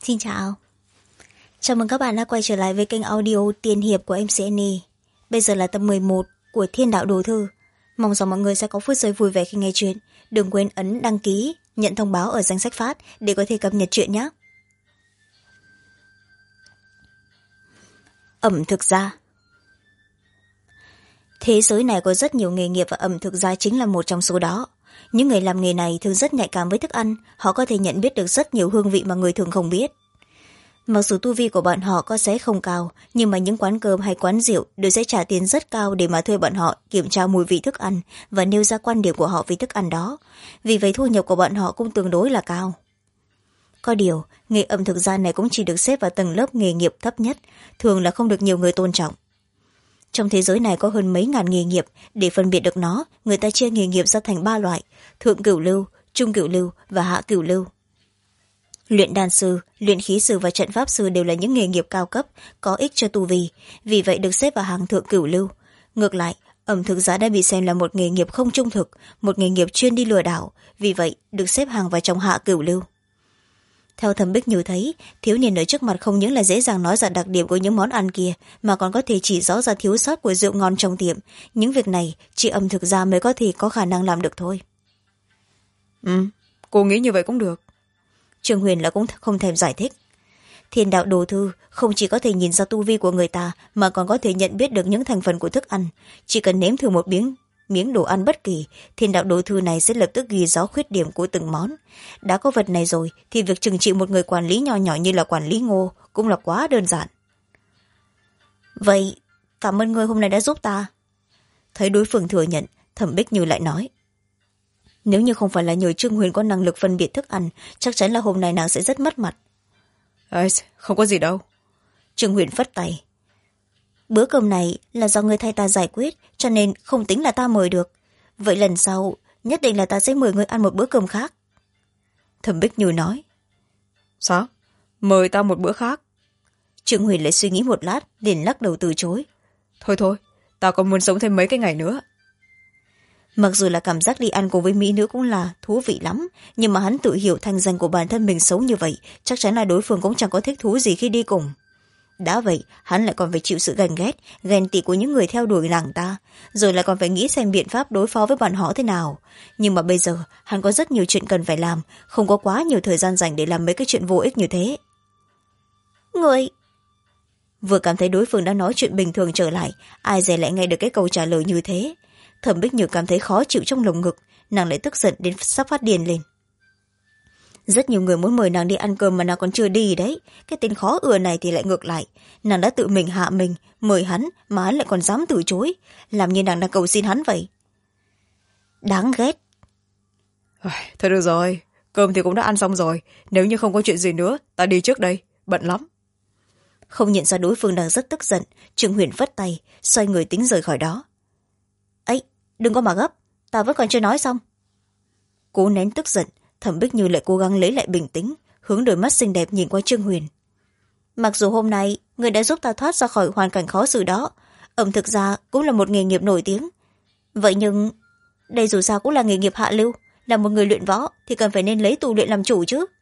Xin chào. Chào mừng các bạn đã quay trở lại với kênh audio Tiên Hiệp của MC Annie. Bây giờ là tập 11 của Thiên Đạo Đồ Thư. Mong rằng mọi người sẽ có phút giây vui vẻ khi nghe chuyện. Đừng quên ấn đăng ký, nhận thông báo ở danh sách phát để có thể cập nhật chuyện nhé. Ẩm thực gia. Thế giới này có rất nhiều nghề nghiệp và ẩm thực gia chính là một trong số đó. Những người làm nghề này thường rất nhạy cảm với thức ăn, họ có thể nhận biết được rất nhiều hương vị mà người thường không biết. Mặc dù tu vi của bọn họ có sẽ không cao, nhưng mà những quán cơm hay quán rượu đều sẽ trả tiền rất cao để mà thuê bọn họ kiểm tra mùi vị thức ăn và nêu ra quan điểm của họ về thức ăn đó. Vì vậy thu nhập của bọn họ cũng tương đối là cao. Có điều, nghề ẩm thực gia này cũng chỉ được xếp vào tầng lớp nghề nghiệp thấp nhất, thường là không được nhiều người tôn trọng. Trong thế giới này có hơn mấy ngàn nghề nghiệp, để phân biệt được nó, người ta chia nghề nghiệp ra thành 3 loại: thượng cửu lưu, trung cửu lưu và hạ cửu lưu. Luyện đan sư, luyện khí sư và trận pháp sư đều là những nghề nghiệp cao cấp, có ích cho tu vi, vì vậy được xếp vào hàng thượng cửu lưu. Ngược lại, ẩm thực gia đã bị xem là một nghề nghiệp không trung thực, một nghề nghiệp chuyên đi lừa đảo, vì vậy được xếp hàng vào trong hạ cửu lưu. Theo Thẩm Bích Như thấy, thiếu niên ở trước mặt không những là dễ dàng nói ra đặc điểm của những món ăn kia, mà còn có thể chỉ rõ ra thiếu sót của rượu ngon trong tiệm. Những việc này chỉ ẩm thực gia mới có thể có khả năng làm được thôi. Cô nghĩ như vậy cũng được. Trương Huyền là cũng không thèm giải thích. Thiên Đạo Đồ Thư không chỉ có thể nhìn ra tu vi của người ta, mà còn có thể nhận biết được những thành phần của thức ăn. Chỉ cần nếm thử một miếng đồ ăn bất kỳ, Thiên Đạo Đồ Thư này sẽ lập tức ghi rõ khuyết điểm của từng món. Đã có vật này rồi thì việc trừng trị một người quản lý nho nhỏ như là quản lý Ngô cũng là quá đơn giản. Vậy cảm ơn ngươi hôm nay đã giúp ta. Thấy đối phương thừa nhận, Thẩm Bích Như lại nói: nếu như không phải là nhờ Trương Huyền có năng lực phân biệt thức ăn, chắc chắn là hôm nay nàng sẽ rất mất mặt. Không có gì đâu. Trương Huyền phất tay: bữa cơm này là do người thay ta giải quyết, cho nên không tính là ta mời được. Vậy lần sau nhất định là ta sẽ mời người ăn một bữa cơm khác. Thẩm Bích Như nói: sao? Mời ta một bữa khác? Trương Huyền lại suy nghĩ một lát, liền lắc đầu từ chối: thôi, ta còn muốn sống thêm mấy cái ngày nữa. Mặc dù là cảm giác đi ăn cùng với mỹ nữ cũng là thú vị lắm, nhưng mà hắn tự hiểu thanh danh của bản thân mình xấu như vậy, chắc chắn là đối phương cũng chẳng có thích thú gì khi đi cùng. Đã vậy, hắn lại còn phải chịu sự ganh ghét, ghen tị của những người theo đuổi nàng ta, rồi lại còn phải nghĩ xem biện pháp đối phó với bọn họ thế nào. Nhưng mà bây giờ, hắn có rất nhiều chuyện cần phải làm, không có quá nhiều thời gian dành để làm mấy cái chuyện vô ích như thế. Người... Vừa cảm thấy đối phương đã nói chuyện bình thường trở lại, ai dè lại nghe được cái câu trả lời như thế. Thẩm Bích Như cảm thấy khó chịu trong lồng ngực, nàng lại tức giận đến sắp phát điên lên. Rất nhiều người muốn mời nàng đi ăn cơm mà nàng còn chưa đi đấy. Cái tên khó ưa này thì lại ngược lại, nàng đã tự mình hạ mình mời hắn mà hắn lại còn dám từ chối, làm như nàng đang cầu xin hắn vậy. Đáng ghét. Thôi được rồi, cơm thì cũng đã ăn xong rồi, nếu như không có chuyện gì nữa, ta đi trước đây, bận lắm. Không nhận ra đối phương đang rất tức giận, Trương Huyền phất tay, xoay người tính rời khỏi đó. Ấy, đừng có mà gấp, ta vẫn còn chưa nói xong. Cố nén tức giận, Thẩm Bích Như lại cố gắng lấy lại bình tĩnh, hướng đôi mắt xinh đẹp nhìn qua Trương Huyền. Mặc dù hôm nay người đã giúp ta thoát ra khỏi hoàn cảnh khó xử đó, ẩm thực gia cũng là một nghề nghiệp nổi tiếng, vậy nhưng đây dù sao cũng là nghề nghiệp hạ lưu, là một người luyện võ thì cần phải nên lấy tu luyện làm chủ chứ.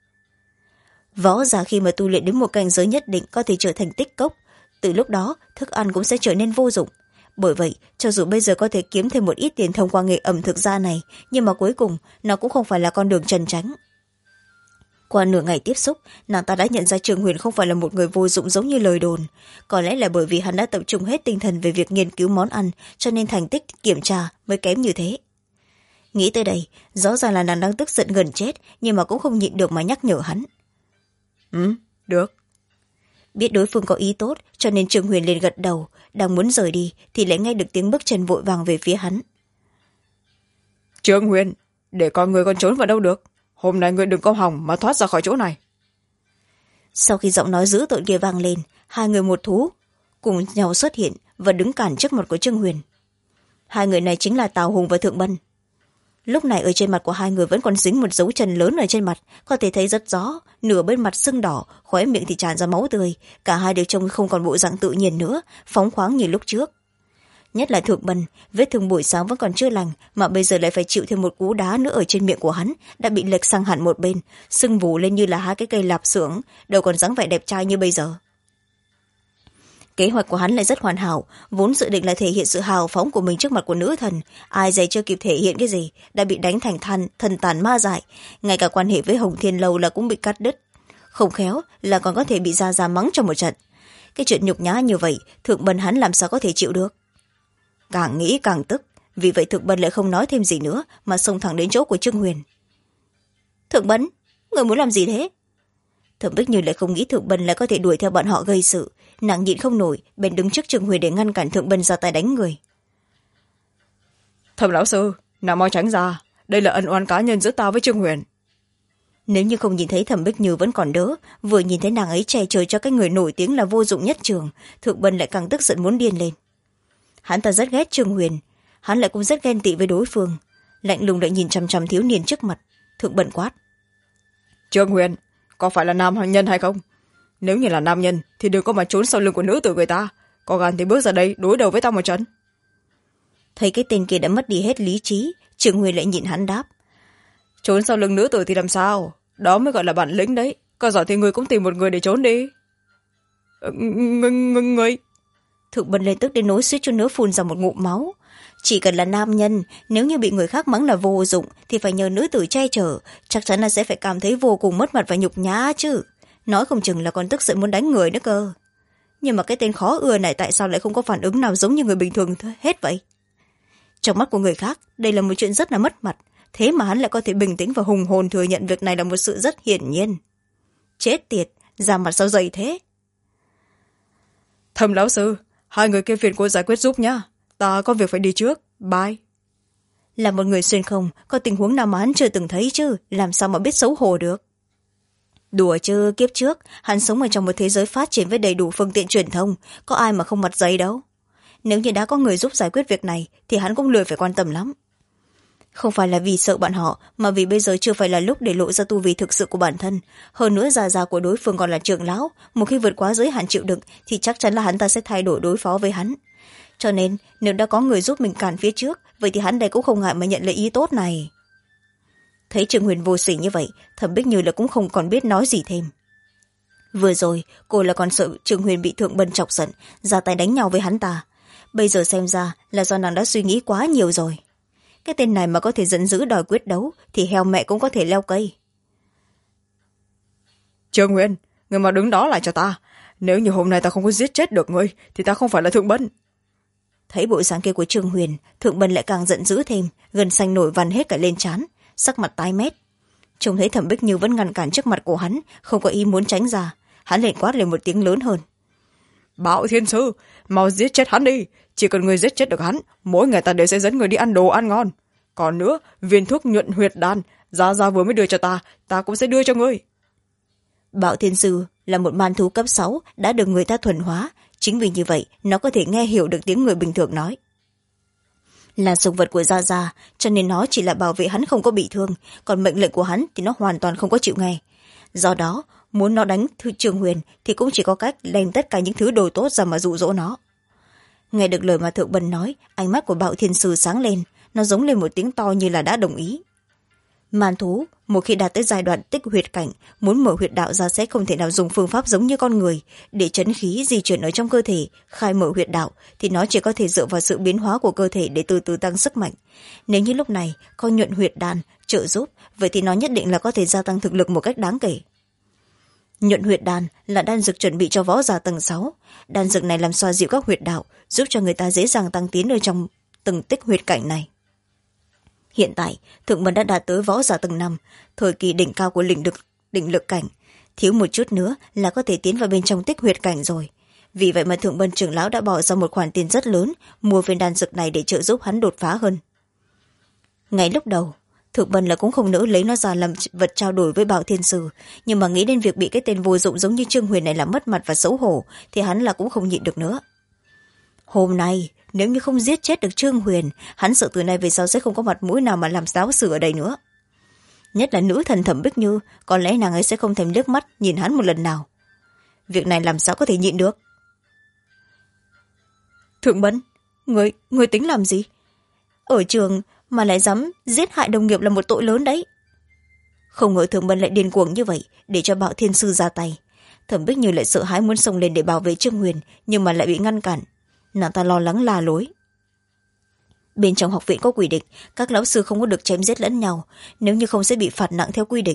Võ giả khi mà tu luyện đến một cảnh giới nhất định có thể trở thành tích cốc, từ lúc đó thức ăn cũng sẽ trở nên vô dụng. Bởi vậy, cho dù bây giờ có thể kiếm thêm một ít tiền thông qua nghề ẩm thực gia này, nhưng mà cuối cùng nó cũng không phải là con đường trần tránh. Qua nửa ngày tiếp xúc, nàng ta đã nhận ra Trương Huyền không phải là một người vô dụng giống như lời đồn. Có lẽ là bởi vì hắn đã tập trung hết tinh thần về việc nghiên cứu món ăn, cho nên thành tích kiểm tra mới kém như thế. Nghĩ tới đây, rõ ràng là nàng đang tức giận gần chết, nhưng mà cũng không nhịn được mà nhắc nhở hắn. Được. Biết đối phương có ý tốt, cho nên Trương Huyền liền gật đầu, đang muốn rời đi thì lại nghe được tiếng bước chân vội vàng về phía hắn. Trương Huyền, để con người còn trốn vào đâu được, hôm nay người đừng có hòng mà thoát ra khỏi chỗ này. Sau khi giọng nói dữ tợn kia vang lên, hai người một thú cùng nhau xuất hiện và đứng cản trước mặt của Trương Huyền. Hai người này chính là Tào Hùng và Thượng Bân. Lúc này ở trên mặt của hai người vẫn còn dính một dấu chân lớn ở trên mặt, có thể thấy rất rõ, nửa bên mặt sưng đỏ, khóe miệng thì tràn ra máu tươi, cả hai đều trông không còn bộ dạng tự nhiên nữa, phóng khoáng như lúc trước. nhất là Thượng Bân, vết thương buổi sáng vẫn còn chưa lành mà bây giờ lại phải chịu thêm một cú đá nữa ở trên miệng của hắn, đã bị lệch sang hẳn một bên, sưng vù lên như là hai cái cây lạp xưởng, đâu còn dáng vẻ đẹp trai như bây giờ. Kế hoạch của hắn lại rất hoàn hảo, vốn dự định là thể hiện sự hào phóng của mình trước mặt của nữ thần, ai dè chưa kịp thể hiện cái gì đã bị đánh thành thần tàn ma dại, ngay cả quan hệ với Hồng Thiên Lâu là cũng bị cắt đứt, không khéo là còn có thể bị ra ra mắng trong một trận. Cái chuyện nhục nhã như vậy Thượng Bân hắn làm sao có thể chịu được. Càng nghĩ càng tức, vì vậy Thượng Bân lại không nói thêm gì nữa mà xông thẳng đến chỗ của Trương Huyền. Thượng Bân, người muốn làm gì thế? Thẩm Bích Như lại không nghĩ Thượng Bân lại có thể đuổi theo bọn họ gây sự, nàng nhịn không nổi bèn đứng trước Trương Huyền để ngăn cản Thượng Bân ra tay đánh người. Thẩm lão sư, nào mau tránh ra, đây là ân oán cá nhân giữa ta với Trương Huyền. Nếu như không nhìn thấy Thẩm Bích Như vẫn còn đỡ, vừa nhìn thấy nàng ấy che chở cho cái người nổi tiếng là vô dụng nhất trường, Thượng Bân lại càng tức giận muốn điên lên. Hắn ta rất ghét Trương Huyền, hắn lại cũng rất ghen tị với đối phương, lạnh lùng lại nhìn chằm chằm thiếu niên trước mặt. Thượng Bân quát: Trương Huyền, có phải là nam nhân hay không? Nếu như là nam nhân thì đừng có mà trốn sau lưng của nữ tử người ta, có gan thì bước ra đây đối đầu với ta một trận. Thấy cái tên kia đã mất đi hết lý trí, Trương Huyền lại nhịn hắn đáp: Trốn sau lưng nữ tử thì làm sao, đó mới gọi là bản lĩnh đấy, có giỏi thì người cũng tìm một người để trốn đi. Người. Thượng Bân lên tức đến nỗi suýt chút nữa phun ra một ngụm máu. Chỉ cần là nam nhân, nếu như bị người khác mắng là vô dụng thì phải nhờ nữ tử che chở, chắc chắn là sẽ phải cảm thấy vô cùng mất mặt và nhục nhã chứ, nói không chừng là còn tức giận muốn đánh người nữa cơ. Nhưng mà cái tên khó ưa này tại sao lại không có phản ứng nào giống như người bình thường hết vậy? Trong mắt của người khác đây là một chuyện rất là mất mặt, thế mà hắn lại có thể bình tĩnh và hùng hồn thừa nhận việc này là một sự rất hiển nhiên. Chết tiệt, da mặt sao dày thế? Thẩm lão sư, hai người kia phiền cô giải quyết giúp nhá, ta có việc phải đi trước, bye. Là một người xuyên không, có tình huống nào mà hắn chưa từng thấy chứ, làm sao mà biết xấu hổ được. Đùa chứ, kiếp trước hắn sống ở trong một thế giới phát triển với đầy đủ phương tiện truyền thông, có ai mà không mặt dày đâu. Nếu như đã có người giúp giải quyết việc này thì hắn cũng lười phải quan tâm lắm. Không phải là vì sợ bọn họ, mà vì bây giờ chưa phải là lúc để lộ ra tu vi thực sự của bản thân. Hơn nữa già của đối phương còn là trưởng lão, một khi vượt quá giới hạn chịu đựng thì chắc chắn là hắn ta sẽ thay đổi đối phó với hắn. Cho nên nếu đã có người giúp mình cản phía trước, vậy thì hắn đây cũng không ngại mà nhận lấy ý tốt này. Thấy Trương Huyền vô sỉ như vậy, Thẩm Bích Như là cũng không còn biết nói gì thêm. Vừa rồi cô là còn sợ Trương Huyền bị Thượng Bân chọc giận, ra tay đánh nhau với hắn ta. Bây giờ xem ra là do nàng đã suy nghĩ quá nhiều rồi. Cái tên này mà có thể giận dữ đòi quyết đấu thì heo mẹ cũng có thể leo cây. Trương Huyền, người mà đứng đó lại cho ta, nếu như hôm nay ta không có giết chết được ngươi thì ta không phải là Thượng Bân. Thấy bộ dáng kia của Trương Huyền, Thượng Bân lại càng giận dữ thêm, gân xanh nổi vằn hết cả lên trán, sắc mặt tái mét. Trông thấy Thẩm Bích Như vẫn ngăn cản trước mặt của hắn, không có ý muốn tránh ra, hắn liền quát lên một tiếng lớn hơn: Bảo Thiên Sư, mau giết chết hắn đi, chỉ cần người giết chết được hắn, mỗi ngày ta đều sẽ dẫn người đi ăn đồ ăn ngon. Còn nữa, viên thuốc nhuận huyệt đan Gia vừa mới đưa cho ta cũng sẽ đưa cho ngươi. Bảo Thiên Sư là một man thú cấp 6 đã được người ta thuần hóa, chính vì như vậy nó có thể nghe hiểu được tiếng người bình thường nói. Là sủng vật của Gia, cho nên nó chỉ là bảo vệ hắn không có bị thương, còn mệnh lệnh của hắn thì nó hoàn toàn không có chịu nghe. Do đó muốn nó đánh Trương Huyền thì cũng chỉ có cách đem tất cả những thứ đồ tốt ra mà dụ dỗ nó. Nghe được lời mà Thượng Bân nói, ánh mắt của Bảo Thiên Sư sáng lên, nó giống lên một tiếng to như là đã đồng ý. Man thú một khi đạt tới giai đoạn tích huyệt cảnh, muốn mở huyệt đạo ra sẽ không thể nào dùng phương pháp giống như con người để chấn khí di chuyển ở trong cơ thể khai mở huyệt đạo, thì nó chỉ có thể dựa vào sự biến hóa của cơ thể để từ từ tăng sức mạnh. Nếu như lúc này có nhuận huyệt đan trợ giúp, vậy thì nó nhất định là có thể gia tăng thực lực một cách đáng kể. Nhuận huyệt đan là đan dược chuẩn bị cho võ giả tầng 6. Đan dược này làm xoa dịu các huyệt đạo, giúp cho người ta dễ dàng tăng tiến ở trong từng tích huyệt cảnh này. Hiện tại Thượng Bân đã đạt tới võ giả tầng 5, thời kỳ đỉnh cao của định lực cảnh, thiếu một chút nữa là có thể tiến vào bên trong tích huyệt cảnh rồi. Vì vậy mà Thượng Bân trưởng lão đã bỏ ra một khoản tiền rất lớn mua viên đan dược này để trợ giúp hắn đột phá hơn. Ngay lúc đầu Thượng Bân là cũng không nỡ lấy nó ra làm vật trao đổi với Bảo Thiên Sư, nhưng mà nghĩ đến việc bị cái tên vô dụng giống như Trương Huyền này làm mất mặt và xấu hổ thì hắn là cũng không nhịn được nữa. Hôm nay nếu như không giết chết được Trương Huyền, hắn sợ từ nay về sau sẽ không có mặt mũi nào mà làm giáo sử ở đây nữa. Nhất là nữ thần Thẩm Bích Như, có lẽ nàng ấy sẽ không thèm liếc mắt nhìn hắn một lần nào. Việc này làm sao có thể nhịn được. Thượng Bân, Người tính làm gì? Ở trường mà lại dám giết hại đồng nghiệp là một tội lớn đấy. Không ngờ Thượng Bân lại điên cuồng như vậy để cho Bạo Thiên Sư ra tay. Thẩm Bích Như lại sợ hãi muốn xông lên để bảo vệ Trương Huyền, nhưng mà lại bị ngăn cản. Nàng ta lo lắng la lối. Bên trong học viện có quy định các lão sư không có được chém giết lẫn nhau, nếu như không sẽ bị phạt nặng theo quy định.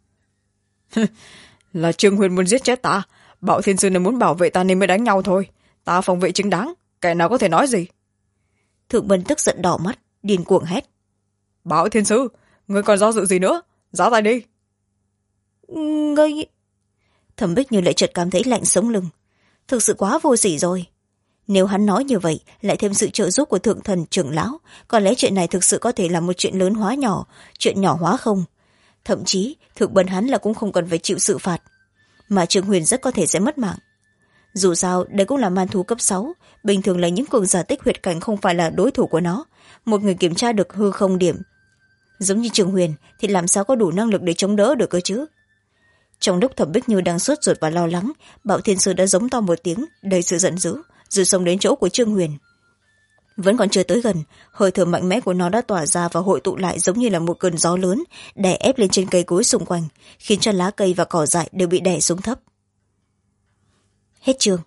Là Trương Huyền muốn giết chết ta, Bạo Thiên Sư này muốn bảo vệ ta nên mới đánh nhau thôi. Ta phòng vệ chính đáng, kẻ nào có thể nói gì. Thượng Bân tức giận đỏ mắt, điên cuồng hét. Bạo Thiên Sư, ngươi còn do dự gì nữa, ra tay đi. Ngươi... Thẩm Bích Như lại chợt cảm thấy lạnh sống lưng. Thực sự quá vô sỉ rồi. Nếu hắn nói như vậy lại thêm sự trợ giúp của thượng thần trưởng lão, có lẽ chuyện này thực sự có thể là một chuyện lớn hóa nhỏ, chuyện nhỏ hóa không. Thậm chí Thượng Bân hắn là cũng không cần phải chịu sự phạt, mà Trương Huyền rất có thể sẽ mất mạng. Dù sao đây cũng là man thú cấp 6, bình thường là những cường giả tích huyệt cảnh không phải là đối thủ của nó. Một người kiểm tra được hư không điểm giống như Trương Huyền thì làm sao có đủ năng lực để chống đỡ được cơ chứ. Trong lúc Thẩm Bích Như đang sốt ruột và lo lắng, Bạo Thiên Sư đã giống to một tiếng đầy sự giận dữ, rồi xông đến chỗ của Trương Huyền. Vẫn còn chưa tới gần, hơi thở mạnh mẽ của nó đã tỏa ra và hội tụ lại giống như là một cơn gió lớn, đè ép lên trên cây cối xung quanh, khiến cho lá cây và cỏ dại đều bị đè xuống thấp. Hết chương.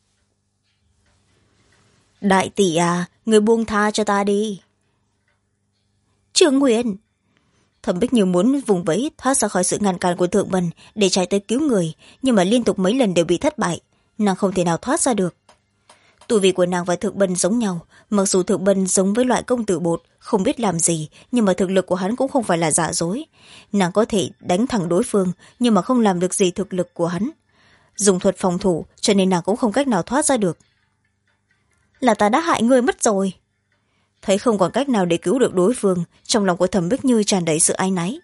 Đại tỷ à, người buông tha cho ta đi. Trương Huyền. Thẩm Bích Như muốn vùng vẫy thoát ra khỏi sự ngăn cản của Thượng Bân để chạy tới cứu người, nhưng mà liên tục mấy lần đều bị thất bại, nàng không thể nào thoát ra được. Tu vi của nàng và Thượng Bân giống nhau, mặc dù Thượng Bân giống với loại công tử bột không biết làm gì, nhưng mà thực lực của hắn cũng không phải là giả dối. Nàng có thể đánh thẳng đối phương, nhưng mà không làm được gì thực lực của hắn, dùng thuật phòng thủ, cho nên nàng cũng không cách nào thoát ra được. Là ta đã hại ngươi mất rồi. Thấy không còn cách nào để cứu được đối phương, trong lòng của Thẩm Bích Như tràn đầy sự áy náy.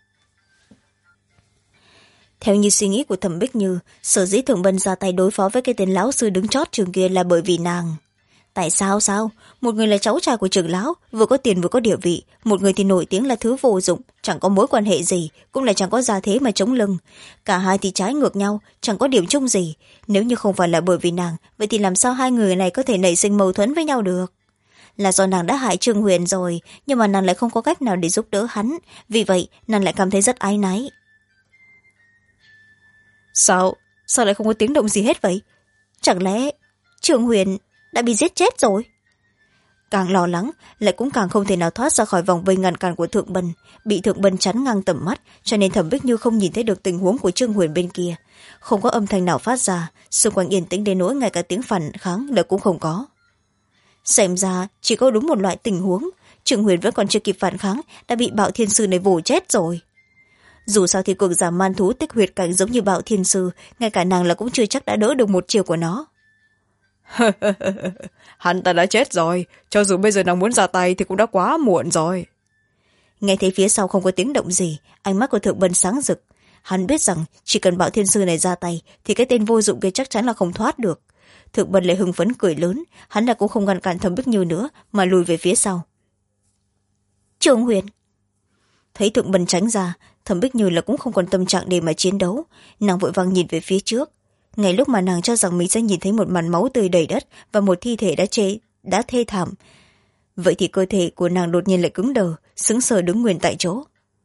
Theo như suy nghĩ của Thẩm Bích Như, sở dĩ Thượng Bân ra tay đối phó với cái tên lão sư đứng chót trường kia là bởi vì nàng. Tại sao sao? Một người là cháu trai của trưởng lão, vừa có tiền vừa có địa vị, một người thì nổi tiếng là thứ vô dụng, chẳng có mối quan hệ gì, cũng là chẳng có gia thế mà chống lưng. Cả hai thì trái ngược nhau, chẳng có điểm chung gì. Nếu như không phải là bởi vì nàng, vậy thì làm sao hai người này có thể nảy sinh mâu thuẫn với nhau được? Là do nàng đã hại Trương Huyền rồi, nhưng mà nàng lại không có cách nào để giúp đỡ hắn, vì vậy nàng lại cảm thấy rất áy náy. Sao lại không có tiếng động gì hết vậy? Chẳng lẽ Trương Huyền đã bị giết chết rồi? Càng lo lắng, lại cũng càng không thể nào thoát ra khỏi vòng vây ngăn cản của Thượng Bân, bị Thượng Bân chắn ngang tầm mắt, cho nên Thẩm Bích Như không nhìn thấy được tình huống của Trương Huyền bên kia. Không có âm thanh nào phát ra, xung quanh yên tĩnh đến nỗi ngay cả tiếng phản kháng lại cũng không có. Xem ra chỉ có đúng một loại tình huống, Trương Huyền vẫn còn chưa kịp phản kháng đã bị Bạo Thiên Sư này vồ chết rồi. Dù sao thì cường giả man thú tích huyệt cảnh giống như Bạo Thiên Sư, ngay cả nàng là cũng chưa chắc đã đỡ được một chiều của nó. Hắn ta đã chết rồi, cho dù bây giờ nàng muốn ra tay thì cũng đã quá muộn rồi. Nghe thấy phía sau không có tiếng động gì, ánh mắt của Thượng Bân sáng rực. Hắn biết rằng chỉ cần Bạo Thiên Sư này ra tay thì cái tên vô dụng kia chắc chắn là không thoát được. Thượng Bân lại hưng phấn cười lớn, hắn là cũng không ngăn cản Thẩm Bích Như nữa mà lùi về phía sau. Trương Huyền. Thấy Thượng Bân tránh ra, Thẩm Bích Như là cũng không còn tâm trạng để mà chiến đấu, nàng vội vàng nhìn về phía trước. Ngay lúc mà nàng cho rằng mình sẽ nhìn thấy một màn máu tươi đầy đất và một thi thể đã thê thảm, vậy thì cơ thể của nàng đột nhiên lại cứng đờ, sững sờ đứng nguyên tại chỗ.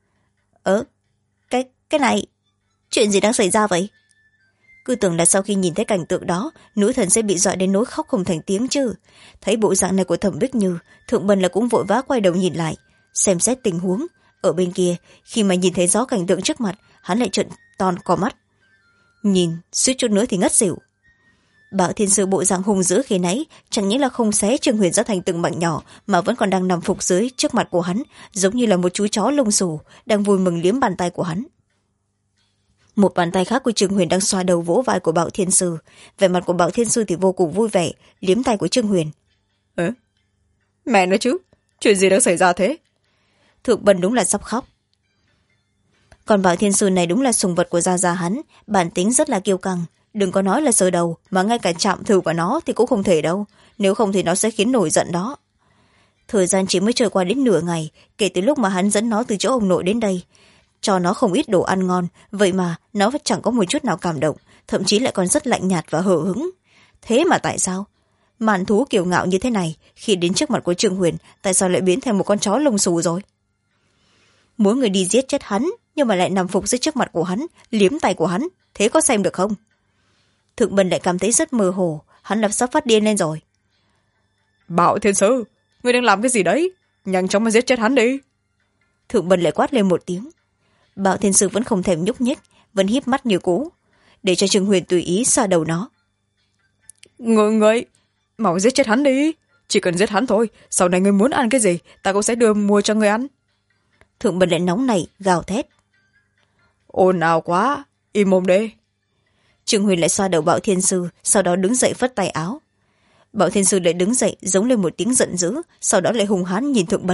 Cái này, chuyện gì đang xảy ra vậy? Cứ tưởng là sau khi nhìn thấy cảnh tượng đó, nữ thần sẽ bị dọa đến nỗi khóc không thành tiếng chứ. Thấy bộ dạng này của Thẩm Bích Như, Thượng Bân là cũng vội vã quay đầu nhìn lại, xem xét tình huống. Ở bên kia, khi mà nhìn thấy rõ cảnh tượng trước mặt, hắn lại trợn to cò mắt, nhìn suýt chút nữa thì ngất xỉu. Bạo Thiên Sư bộ dạng hung dữ khi nãy chẳng những là không xé Trương Huyền ra thành từng mảnh nhỏ, mà vẫn còn đang nằm phục dưới trước mặt của hắn, giống như là một chú chó lông xù đang vui mừng liếm bàn tay của hắn. Một bàn tay khác của Trương Huyền đang xoa đầu vỗ vai của Bạo Thiên Sư, vẻ mặt của Bạo Thiên Sư thì vô cùng vui vẻ liếm tay của Trương Huyền. Mẹ nói chứ, chuyện gì đang xảy ra thế? Thượng Bân đúng là sắp khóc. Còn Bạo Thiên Sư này đúng là sùng vật của gia gia hắn, bản tính rất là kiêu căng, đừng có nói là sờ đầu, mà ngay cả chạm thử vào nó thì cũng không thể đâu, nếu không thì nó sẽ khiến nổi giận đó. Thời gian chỉ mới trôi qua đến nửa ngày kể từ lúc mà hắn dẫn nó từ chỗ ông nội đến đây, cho nó không ít đồ ăn ngon, vậy mà nó vẫn chẳng có một chút nào cảm động, thậm chí lại còn rất lạnh nhạt và hờ hững. Thế mà tại sao màn thú kiêu ngạo như thế này khi đến trước mặt của Trương Huyền tại sao lại biến thành một con chó lông xù rồi? Muốn người đi giết chết hắn nhưng mà lại nằm phục dưới trước mặt của hắn, liếm tay của hắn, thế có xem được không? Thượng Bân lại cảm thấy rất mơ hồ, hắn lập sắp phát điên lên rồi. Bảo Thiên Sư, ngươi đang làm cái gì đấy? Nhanh chóng mà giết chết hắn đi. Thượng Bân lại quát lên một tiếng. Bảo Thiên Sư vẫn không thèm nhúc nhích, vẫn híp mắt như cũ, để cho Trương Huyền tùy ý xoa đầu nó. Ngươi mau giết chết hắn đi, chỉ cần giết hắn thôi, sau này ngươi muốn ăn cái gì ta cũng sẽ đưa mua cho ngươi ăn. Thượng Bân lại nóng nảy gào thét. Ồn ào quá, im mồm đi. Trương Huyền lại xoa đầu Bảo Thiên Sư, sau đó đứng dậy phất tay áo. Bảo Thiên Sư lại đứng dậy giống lên một tiếng giận dữ, sau đó lại hung hãn nhìn Thượng Bân.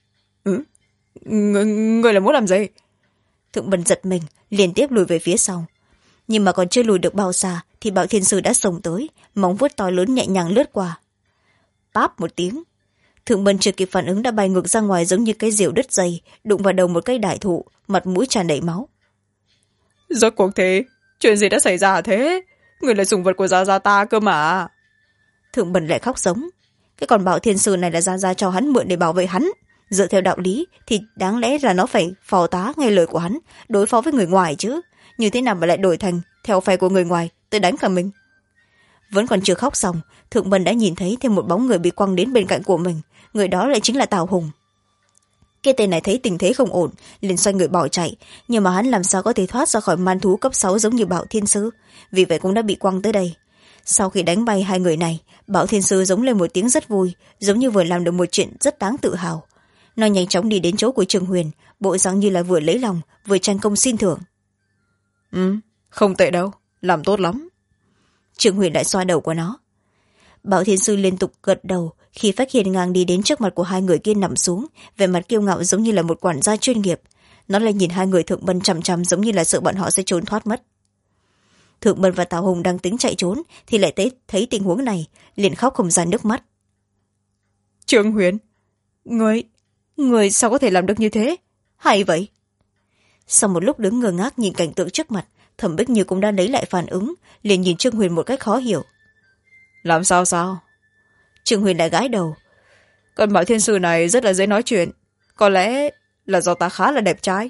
Ngươi là muốn làm gì? Thượng Bân giật mình, liên tiếp lùi về phía sau. Nhưng mà còn chưa lùi được bao xa thì Bảo Thiên Sư đã xông tới, móng vuốt to lớn nhẹ nhàng lướt qua. Páp một tiếng, Thượng Bân chưa kịp phản ứng đã bay ngược ra ngoài giống như cái diều đứt dây, đụng vào đầu một cây đại thụ, mặt mũi tràn đầy máu. Rốt cuộc thế, chuyện gì đã xảy ra thế? Người là sủng vật của Gia Gia ta cơ mà. Thượng Bân lại khóc giống. Cái con Bảo Thiên Sư này là Gia Gia cho hắn mượn để bảo vệ hắn. Dựa theo đạo lý thì đáng lẽ là nó phải phò tá nghe lời của hắn, đối phó với người ngoài chứ. Như thế nào mà lại đổi thành theo phe của người ngoài tới đánh cả mình? Vẫn còn chưa khóc xong, Thượng Bân đã nhìn thấy thêm một bóng người bị quăng đến bên cạnh của mình. Người đó lại chính là Tào Hùng. Cái tên này thấy tình thế không ổn, liền xoay người bỏ chạy, nhưng mà hắn làm sao có thể thoát ra khỏi man thú cấp 6 giống như Bảo Thiên Sư, vì vậy cũng đã bị quăng tới đây. Sau khi đánh bay hai người này, Bảo Thiên Sư giống lên một tiếng rất vui, giống như vừa làm được một chuyện rất đáng tự hào. Nó nhanh chóng đi đến chỗ của Trương Huyền, bộ dáng như là vừa lấy lòng vừa tranh công xin thưởng. Không tệ đâu, làm tốt lắm. Trương Huyền lại xoa đầu của nó. Bảo Thiên Sư liên tục gật đầu khi phát hiện ngang đi đến trước mặt của hai người kia nằm xuống, vẻ mặt kiêu ngạo giống như là một quản gia chuyên nghiệp. Nó lại nhìn hai người Thượng Bân chằm chằm giống như là sợ bọn họ sẽ trốn thoát mất. Thượng Bân và Tào Hùng đang tính chạy trốn thì lại thấy tình huống này, liền khóc không ra nước mắt. Trương Huyền, người sao có thể làm được như thế? Hay vậy? Sau một lúc đứng ngơ ngác nhìn cảnh tượng trước mặt, Thẩm Bích Như cũng đã lấy lại phản ứng, liền nhìn Trương Huyền một cách khó hiểu. Làm sao? Trương Huyền lại gãi đầu. Con Bảo Thiên Sư này rất là dễ nói chuyện, có lẽ là do ta khá là đẹp trai.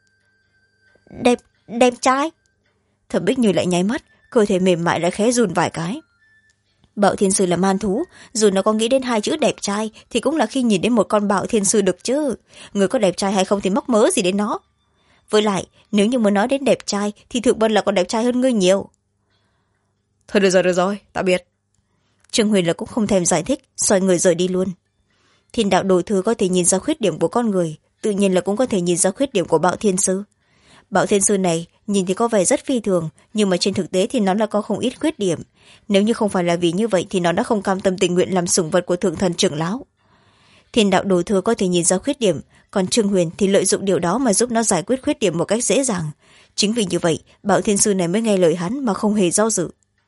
Đẹp trai? Thẩm Bích Như lại nháy mắt, cơ thể mềm mại lại khẽ run vài cái. Bảo Thiên Sư là man thú, dù nó có nghĩ đến hai chữ đẹp trai thì cũng là khi nhìn đến một con Bảo Thiên Sư được chứ. Người có đẹp trai hay không thì mắc mớ gì đến nó. Với lại, nếu như muốn nói đến đẹp trai thì Thượng Bân là còn đẹp trai hơn ngươi nhiều. Thôi được rồi, tạm biệt. Trương Huyền là cũng không thèm giải thích, xoay người rời đi luôn. Thiên đạo đồ thư có thể nhìn ra khuyết điểm của con người, tự nhiên là cũng có thể nhìn ra khuyết điểm của Bảo Thiên Sư. Bảo Thiên Sư này nhìn thì có vẻ rất phi thường, nhưng mà trên thực tế thì nó là có không ít khuyết điểm. Nếu như không phải là vì như vậy thì nó đã không cam tâm tình nguyện làm sủng vật của Thượng Thần trưởng lão. Thiên đạo đồ thư có thể nhìn ra khuyết điểm, còn Trương Huyền thì lợi dụng điều đó mà giúp nó giải quyết khuyết điểm một cách dễ dàng. Chính vì như vậy, Bảo Thiên Sư này mới nghe lời hắn mà không hề do dự.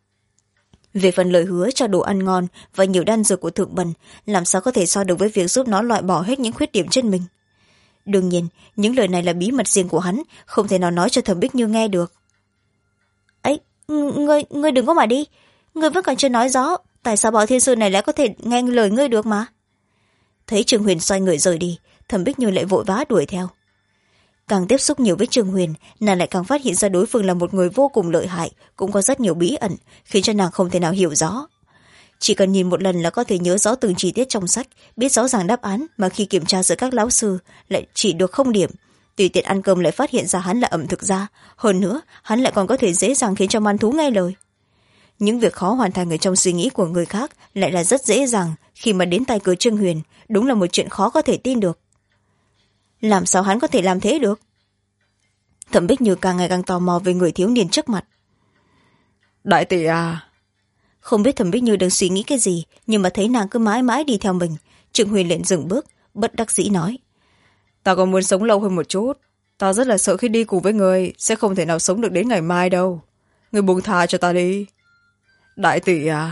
Về phần lời hứa cho đồ ăn ngon và nhiều đan dược của Thượng Bân, làm sao có thể so được với việc giúp nó loại bỏ hết những khuyết điểm trên mình. Đương nhiên, những lời này là bí mật riêng của hắn, không thể nào nói cho Thẩm Bích Như nghe được. Ấy, ngươi đừng có mà đi, ngươi vẫn còn chưa nói rõ, tại sao Bảo Thiên Sư này lại có thể nghe lời ngươi được mà. Thấy Trương Huyền xoay người rời đi, Thẩm Bích Như lại vội vã đuổi theo. Càng tiếp xúc nhiều với Trương Huyền, nàng lại càng phát hiện ra đối phương là một người vô cùng lợi hại, cũng có rất nhiều bí ẩn, khiến cho nàng không thể nào hiểu rõ. Chỉ cần nhìn một lần là có thể nhớ rõ từng chi tiết trong sách, biết rõ ràng đáp án, mà khi kiểm tra giữa các lão sư lại chỉ được 0 điểm. Tùy tiện ăn cơm lại phát hiện ra hắn là ẩm thực gia, hơn nữa hắn lại còn có thể dễ dàng khiến cho man thú nghe lời. Những việc khó hoàn thành ở trong suy nghĩ của người khác lại là rất dễ dàng, khi mà đến tay cửa Trương Huyền, đúng là một chuyện khó có thể tin được. Làm sao hắn có thể làm thế được? Thẩm Bích Như càng ngày càng tò mò về người thiếu niên trước mặt. Đại tỷ à? Không biết Thẩm Bích Như đang suy nghĩ cái gì, nhưng mà thấy nàng cứ mãi mãi đi theo mình, Trương Huyền liền dừng bước, bất đắc dĩ nói. Ta còn muốn sống lâu hơn một chút. Ta rất là sợ khi đi cùng với người sẽ không thể nào sống được đến ngày mai đâu. Người buông tha cho ta đi. Đại tỷ à?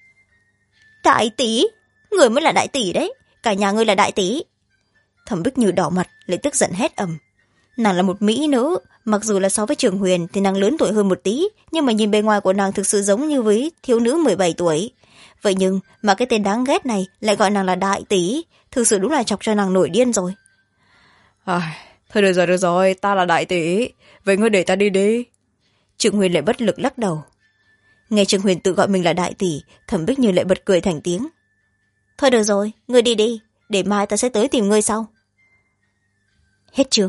Đại tỷ? Người mới là đại tỷ đấy, cả nhà ngươi là đại tỷ. Thẩm Bích Như đỏ mặt, lại tức giận hét ầm. Nàng là một mỹ nữ, mặc dù là so với Trường Huyền thì nàng lớn tuổi hơn một tí, nhưng mà nhìn bề ngoài của nàng thực sự giống như với thiếu nữ 17 tuổi. vậy nhưng mà cái tên đáng ghét này lại gọi nàng là đại tỷ, thực sự đúng là chọc cho nàng nổi điên rồi. Thôi được rồi, ta là đại tỷ, vậy ngươi để ta đi đi. Trương Huyền lại bất lực lắc đầu. Nghe Trương Huyền tự gọi mình là đại tỷ, Thẩm Bích Như lại bật cười thành tiếng. Thôi được rồi, ngươi đi đi, để mai ta sẽ tới tìm ngươi sau. Hết chương.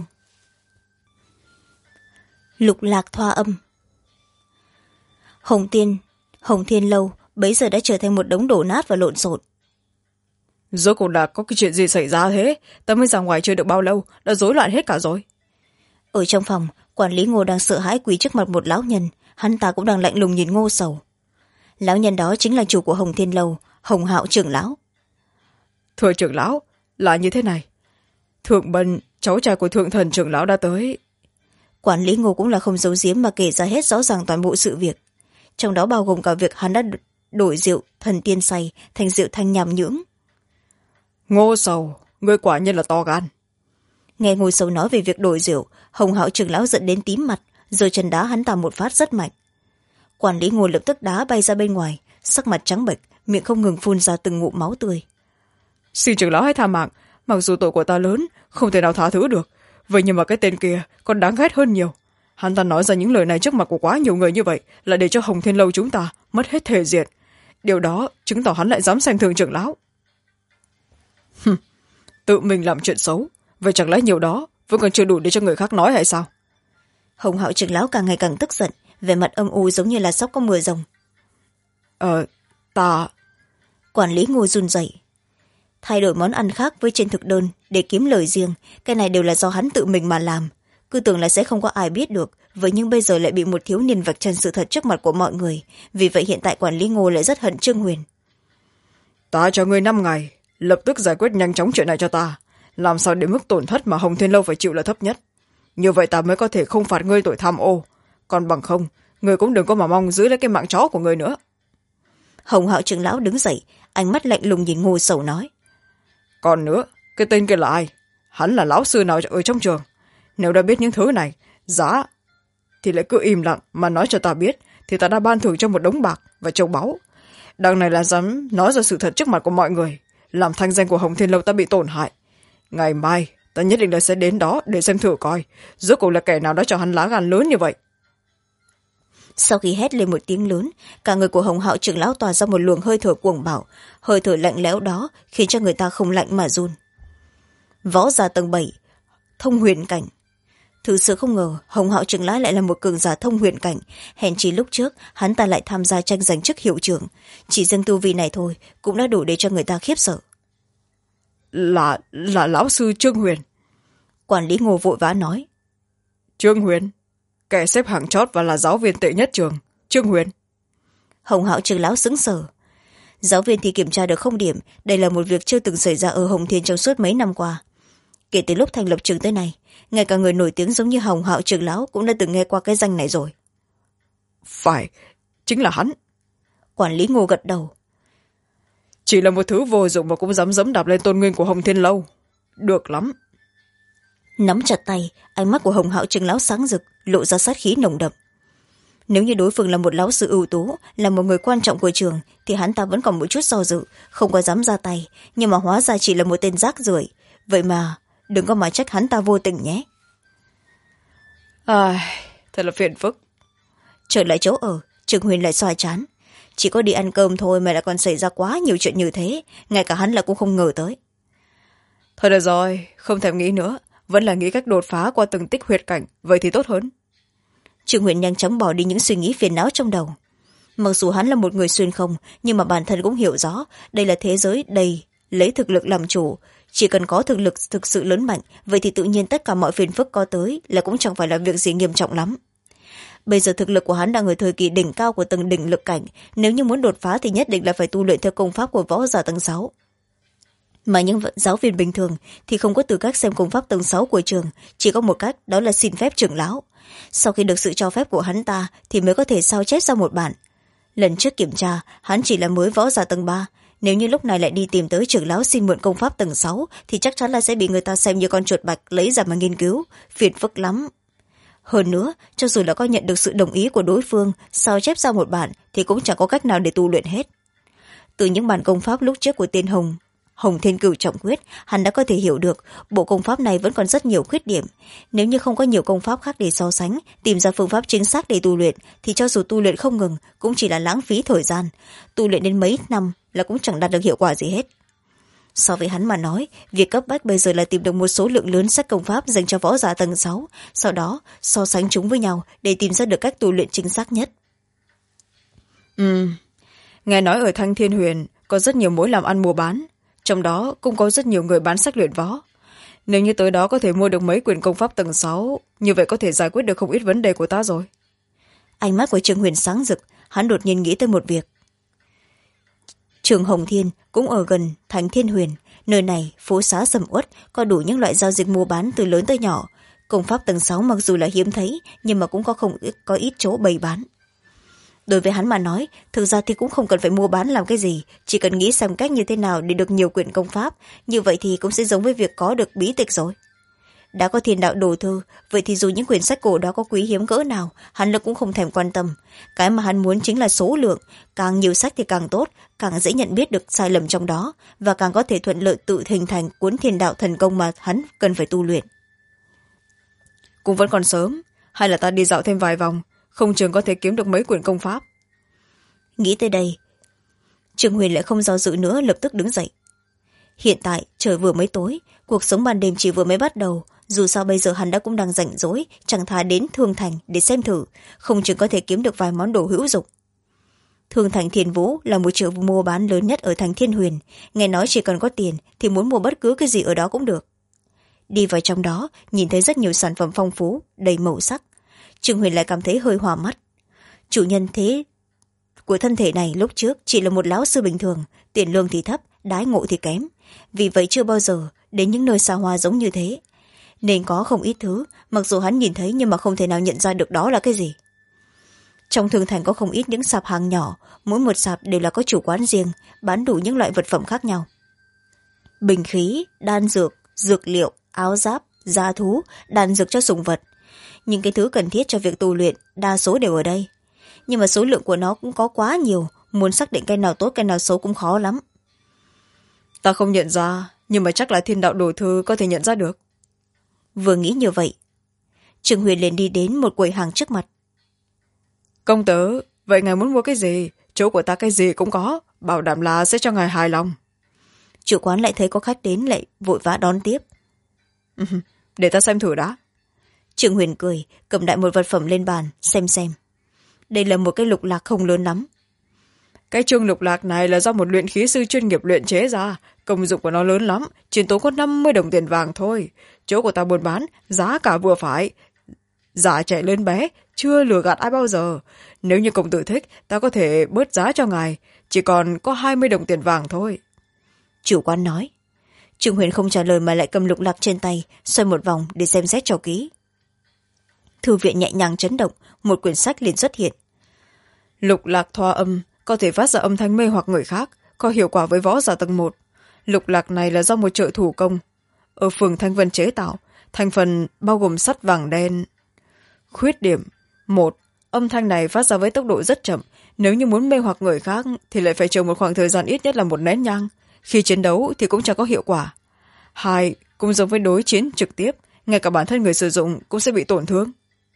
Lục lạc thoa âm. Hồng Thiên Lâu bấy giờ đã trở thành một đống đổ nát và lộn xộn. Rốt cuộc là có cái chuyện gì xảy ra thế? Ta mới ra ngoài chơi được bao lâu đã rối loạn hết cả rồi. Ở trong phòng, quản lý Ngô đang sợ hãi quỳ trước mặt một lão nhân, hắn ta cũng đang lạnh lùng nhìn Ngô Sầu. Lão nhân đó chính là chủ của Hồng Thiên Lâu, Hồng Hạo trưởng lão. Thưa trưởng lão, là như thế này, Thượng Bân, cháu trai của Thượng Thần trưởng lão đã tới. Quản lý Ngô cũng là không giấu giếm mà kể ra hết rõ ràng toàn bộ sự việc, trong đó bao gồm cả việc hắn đã đổi rượu thần tiên say thành rượu thanh nhàm nhưỡng. Ngô Sầu, ngươi quả nhiên là to gan. Nghe Ngô Sầu nói về việc đổi rượu, Hồng Hạo trưởng lão giận đến tím mặt, giơ chân đá hắn ta một phát rất mạnh. Quản lý Ngô lập tức đá bay ra bên ngoài, sắc mặt trắng bệch, miệng không ngừng phun ra từng ngụm máu tươi. Xin trưởng lão hãy tha mạng, mặc dù tội của ta lớn không thể nào tha thứ được, vậy nhưng mà cái tên kia còn đáng ghét hơn nhiều. Hắn ta nói ra những lời này trước mặt của quá nhiều người như vậy là để cho Hồng Thiên Lâu chúng ta mất hết thể diện. Điều đó chứng tỏ hắn lại dám xem thường trưởng lão. Tự mình làm chuyện xấu, vậy chẳng lẽ nhiều đó vẫn còn chưa đủ để cho người khác nói hay sao? Hồng Hạo trưởng lão càng ngày càng tức giận, vẻ mặt âm u giống như là sắp có mưa rồng. Ta... Quản lý Ngô run rẩy. Thay đổi món ăn khác với trên thực đơn để kiếm lời riêng, cái này đều là do hắn tự mình mà làm, cứ tưởng là sẽ không có ai biết được, vậy nhưng bây giờ lại bị một thiếu niên vạch trần sự thật trước mặt của mọi người, vì vậy hiện tại quản lý Ngô lại rất hận Trương Huyền. Ta cho ngươi 5 ngày lập tức giải quyết nhanh chóng chuyện này cho ta, làm sao để mức tổn thất mà Hồng Thiên Lâu phải chịu là thấp nhất, như vậy ta mới có thể không phạt ngươi tội tham ô, còn bằng không ngươi cũng đừng có mà mong giữ lấy cái mạng chó của ngươi nữa. Hồng Hạo trưởng lão đứng dậy, ánh mắt lạnh lùng nhìn Ngô Sầu nói. Còn nữa, cái tên kia là ai? Hắn là lão sư nào ở trong trường? Nếu đã biết những thứ này giá thì lại cứ im lặng mà nói cho ta biết, thì ta đã ban thưởng cho một đống bạc và châu báu. Đằng này là dám nói ra sự thật trước mặt của mọi người, làm thanh danh của Hồng Thiên Lâu ta bị tổn hại. Ngày mai ta nhất định là sẽ đến đó để xem thử coi rốt cuộc là kẻ nào đã cho hắn lá gan lớn như vậy. Sau khi hét lên một tiếng lớn, cả người của Hồng Hạo trưởng lão tỏa ra một luồng hơi thở cuồng bạo, hơi thở lạnh lẽo đó khiến cho người ta không lạnh mà run. Võ giả tầng 7, thông huyền cảnh. Thực sự không ngờ Hồng Hạo trưởng lão lại là một cường giả thông huyền cảnh, hèn chi lúc trước hắn ta lại tham gia tranh giành chức hiệu trưởng, chỉ riêng tu vi này thôi cũng đã đủ để cho người ta khiếp sợ. Là lão sư Trương Huyền. Quản lý Ngô vội vã nói. Trương Huyền, kẻ xếp hạng chót và là giáo viên tệ nhất trường, Trương Huyền. Hồng Hạo trưởng lão sững sờ. Giáo viên thì kiểm tra được 0 điểm, đây là một việc chưa từng xảy ra ở Hồng Thiên trong suốt mấy năm qua. Kể từ lúc thành lập trường tới này, ngay cả người nổi tiếng giống như Hồng Hạo trưởng lão cũng đã từng nghe qua cái danh này rồi. Phải, chính là hắn. Quản lý Ngô gật đầu. Chỉ là một thứ vô dụng mà cũng dám dẫm đạp lên tôn nguyên của Hồng Thiên Lâu. Được lắm. Nắm chặt tay, ánh mắt của Hồng Hạo trưởng lão sáng rực, lộ ra sát khí nồng đậm. Nếu như đối phương là một lão sư ưu tú, là một người quan trọng của trường, thì hắn ta vẫn còn một chút do dự, không có dám ra tay, nhưng mà hóa ra chỉ là một tên rác rưởi. Vậy mà đừng có mà trách hắn ta vô tình nhé. Thật là phiền phức. Trở lại chỗ ở, Trương Huyền lại xoa chán. Chỉ có đi ăn cơm thôi mà lại còn xảy ra quá nhiều chuyện như thế, ngay cả hắn là cũng không ngờ tới. Thôi được rồi, không thèm nghĩ nữa, vẫn là nghĩ cách đột phá qua từng tích huyệt cảnh, vậy thì tốt hơn. Trương Huyền nhanh chóng bỏ đi những suy nghĩ phiền não trong đầu. Mặc dù hắn là một người xuyên không, nhưng mà bản thân cũng hiểu rõ đây là thế giới đầy lấy thực lực làm chủ, chỉ cần có thực lực thực sự lớn mạnh, vậy thì tự nhiên tất cả mọi phiền phức có tới là cũng chẳng phải là việc gì nghiêm trọng lắm. Bây giờ thực lực của hắn đang ở thời kỳ đỉnh cao của từng đỉnh lực cảnh, nếu như muốn đột phá thì nhất định là phải tu luyện theo công pháp của võ giả tầng 6. Mà những giáo viên bình thường thì không có tư cách xem công pháp tầng 6 của trường, chỉ có một cách, đó là xin phép trưởng lão. Sau khi được sự cho phép của hắn ta thì mới có thể sao chép ra một bản. Lần trước kiểm tra, hắn chỉ là mới võ giả tầng 3, nếu như lúc này lại đi tìm tới trưởng lão xin mượn công pháp tầng 6 thì chắc chắn là sẽ bị người ta xem như con chuột bạch lấy ra mà nghiên cứu, phiền phức lắm. Hơn nữa, cho dù là có nhận được sự đồng ý của đối phương sao chép ra một bản thì cũng chẳng có cách nào để tu luyện hết. Từ những bản công pháp lúc trước của tiên Hồng Thiên Cửu Trọng Quyết, hắn đã có thể hiểu được bộ công pháp này vẫn còn rất nhiều khuyết điểm. Nếu như không có nhiều công pháp khác để so sánh, tìm ra phương pháp chính xác để tu luyện, thì cho dù tu luyện không ngừng cũng chỉ là lãng phí thời gian. Tu luyện đến mấy năm là cũng chẳng đạt được hiệu quả gì hết. So với hắn mà nói, việc cấp bách bây giờ là tìm được một số lượng lớn sách công pháp dành cho võ giả tầng 6, sau đó so sánh chúng với nhau để tìm ra được cách tu luyện chính xác nhất. Nghe nói ở Thanh Thiên Huyền có rất nhiều mối làm ăn mua bán, trong đó cũng có rất nhiều người bán sách luyện võ. Nếu như tới đó có thể mua được mấy quyển công pháp tầng 6, như vậy có thể giải quyết được không ít vấn đề của ta rồi. Ánh mắt của Trương Huyền sáng rực, hắn đột nhiên nghĩ tới một việc. Trường Hồng Thiên cũng ở gần Thanh Thiên Huyền, nơi này phố xá sầm uất, có đủ những loại giao dịch mua bán từ lớn tới nhỏ. Công pháp tầng 6 mặc dù là hiếm thấy, nhưng mà cũng có ít chỗ bày bán. Đối với hắn mà nói, thực ra thì cũng không cần phải mua bán làm cái gì, chỉ cần nghĩ xem cách như thế nào để được nhiều quyển công pháp, như vậy thì cũng sẽ giống với việc có được bí tịch rồi. Đã có thiên đạo đồ thư, vậy thì dù những quyển sách cổ đó có quý hiếm cỡ nào, hắn là cũng không thèm quan tâm. Cái mà hắn muốn chính là số lượng, càng nhiều sách thì càng tốt, càng dễ nhận biết được sai lầm trong đó, và càng có thể thuận lợi tự hình thành cuốn thiên đạo thần công mà hắn cần phải tu luyện. Cũng vẫn còn sớm, hay là ta đi dạo thêm vài vòng, không chừng có thể kiếm được mấy quyển công pháp. Nghĩ tới đây, Trương Huyền lại không do dự nữa, lập tức đứng dậy. Hiện tại trời vừa mới tối, cuộc sống ban đêm chỉ vừa mới bắt đầu, dù sao bây giờ hắn đã cũng đang rảnh rỗi, chẳng thà đến Thương Thành để xem thử, không chừng có thể kiếm được vài món đồ hữu dụng. Thương Thành Thiên Vũ là một chợ mua bán lớn nhất ở thành Thiên Huyền, nghe nói chỉ cần có tiền thì muốn mua bất cứ cái gì ở đó cũng được. Đi vào trong đó, nhìn thấy rất nhiều sản phẩm phong phú, đầy màu sắc. Trương Huyền lại cảm thấy hơi hòa mắt. Chủ nhân thế của thân thể này lúc trước chỉ là một lão sư bình thường, tiền lương thì thấp, đãi ngộ thì kém, vì vậy chưa bao giờ đến những nơi xa hoa giống như thế, nên có không ít thứ mặc dù hắn nhìn thấy nhưng mà không thể nào nhận ra được đó là cái gì. Trong Thương Thành có không ít những sạp hàng nhỏ, mỗi một sạp đều là có chủ quán riêng, bán đủ những loại vật phẩm khác nhau: bình khí, đan dược, dược liệu, áo giáp, gia thú, đan dược cho sủng vật. Những cái thứ cần thiết cho việc tu luyện đa số đều ở đây, nhưng mà số lượng của nó cũng có quá nhiều, muốn xác định cái nào tốt cái nào xấu cũng khó lắm. Ta không nhận ra, nhưng mà chắc là thiên đạo đồ thư có thể nhận ra được. Vừa nghĩ như vậy, Trương Huyền liền đi đến một quầy hàng trước mặt. Công tử, vậy ngài muốn mua cái gì? Chỗ của ta cái gì cũng có, bảo đảm là sẽ cho ngài hài lòng. Chủ quán lại thấy có khách đến lại vội vã đón tiếp. Để ta xem thử đã. Trương Huyền cười, cầm đại một vật phẩm lên bàn xem. Đây là một cái lục lạc không lớn lắm. Cái chuông lục lạc này là do một luyện khí sư chuyên nghiệp luyện chế ra, công dụng của nó lớn lắm, chỉ tốn có 50 đồng tiền vàng thôi. Chỗ của ta buôn bán giá cả vừa phải, giả trẻ lớn bé, chưa lừa gạt ai bao giờ. Nếu như công tử thích, ta có thể bớt giá cho ngài, chỉ còn có 20 đồng tiền vàng thôi. Chủ quán nói. Trương Huyền không trả lời mà lại cầm lục lạc trên tay, xoay một vòng để xem xét cho kỹ. Thư viện nhẹ nhàng chấn động, một quyển sách liền xuất hiện. Lục lạc thoa âm, có thể phát ra âm thanh mê hoặc người khác, có hiệu quả với võ giả tầng 1. Lục lạc này là do một chợ thủ công ở phường Thanh Vân chế tạo, thành phần bao gồm sắt vàng đen. Khuyết điểm: 1. Âm thanh này phát ra với tốc độ rất chậm, nếu như muốn mê hoặc người khác thì lại phải chờ một khoảng thời gian ít nhất là 1 nén nhang, khi chiến đấu thì cũng chẳng có hiệu quả. 2. Cũng giống với đối chiến trực tiếp, ngay cả bản thân người sử dụng cũng sẽ bị tổn thương.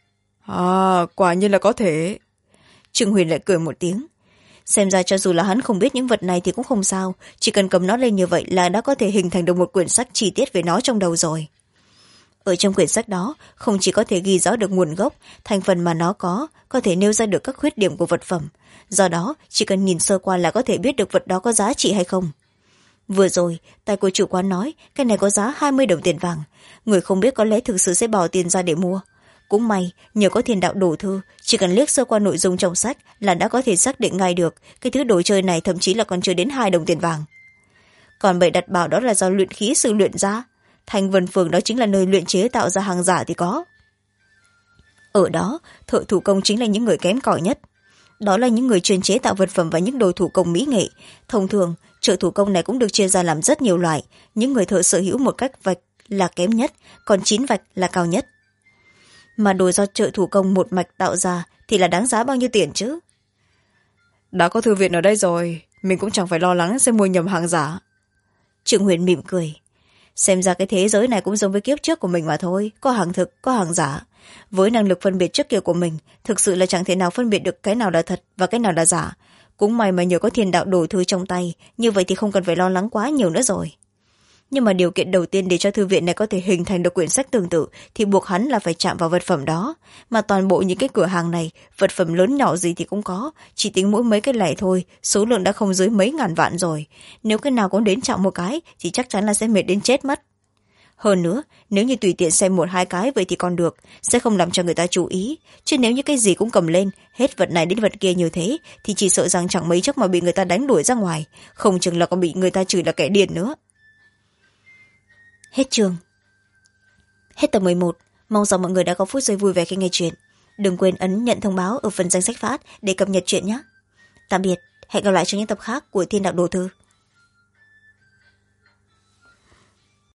Quả nhiên là có thể. Trương Huyền lại cười một tiếng. Xem ra cho dù là hắn không biết những vật này thì cũng không sao, chỉ cần cầm nó lên như vậy là đã có thể hình thành được một quyển sách chi tiết về nó trong đầu rồi. Ở trong quyển sách đó không chỉ có thể ghi rõ được nguồn gốc, thành phần mà nó có thể nêu ra được các khuyết điểm của vật phẩm, do đó chỉ cần nhìn sơ qua là có thể biết được vật đó có giá trị hay không. Vừa rồi tài của chủ quán nói cái này có giá 20 đồng tiền vàng, người không biết có lẽ thực sự sẽ bỏ tiền ra để mua. Cũng may nhờ có thiên đạo đồ thư, chỉ cần liếc sơ qua nội dung trong sách là đã có thể xác định ngay được cái thứ đồ chơi này thậm chí là còn chưa đến 2 đồng tiền vàng. Còn bày đặt bảo đó là do luyện khí sư luyện ra, Thanh Vân Phường đó chính là nơi luyện chế tạo ra hàng giả thì có. Ở đó thợ thủ công chính là những người kém cỏi nhất, đó là những người chuyên chế tạo vật phẩm và những đồ thủ công mỹ nghệ. Thông thường chợ thủ công này cũng được chia ra làm rất nhiều loại, những người thợ sở hữu một cách vạch là kém nhất, còn 9 vạch là cao nhất. Mà đồ do chợ thủ công một mạch tạo ra thì là đáng giá bao nhiêu tiền chứ? Đã có thư viện ở đây rồi, mình cũng chẳng phải lo lắng sẽ mua nhầm hàng giả. Trương Huyền mỉm cười. Xem ra cái thế giới này cũng giống với kiếp trước của mình mà thôi, có hàng thực có hàng giả. Với năng lực phân biệt trước kia của mình, thực sự là chẳng thể nào phân biệt được cái nào là thật và cái nào là giả. Cũng may mà nhờ có thiên đạo đồ thư trong tay, như vậy thì không cần phải lo lắng quá nhiều nữa rồi. Nhưng mà điều kiện đầu tiên để cho thư viện này có thể hình thành được quyển sách tương tự thì buộc hắn là phải chạm vào vật phẩm đó. Mà toàn bộ những cái cửa hàng này, vật phẩm lớn nhỏ gì thì cũng có, chỉ tính mỗi mấy cái lẻ thôi, số lượng đã không dưới mấy ngàn vạn rồi. Nếu cái nào cũng đến chạm một cái thì chắc chắn là sẽ mệt đến chết mất. Hơn nữa, nếu như tùy tiện xem một hai cái vậy thì còn được, sẽ không làm cho người ta chú ý. Chứ nếu như cái gì cũng cầm lên, hết vật này đến vật kia như thế, thì chỉ sợ rằng chẳng mấy chốc mà bị người ta đánh đuổi ra ngoài, không chừng là còn bị người ta chửi là kẻ điên nữa. Hết chương. Hết tập 11. Mong rằng mọi người đã có phút giây vui vẻ khi nghe chuyện. Đừng quên ấn nhận thông báo ở phần danh sách phát để cập nhật chuyện nhé. Tạm biệt, hẹn gặp lại trong những tập khác của Thiên Đạo Đồ Thư.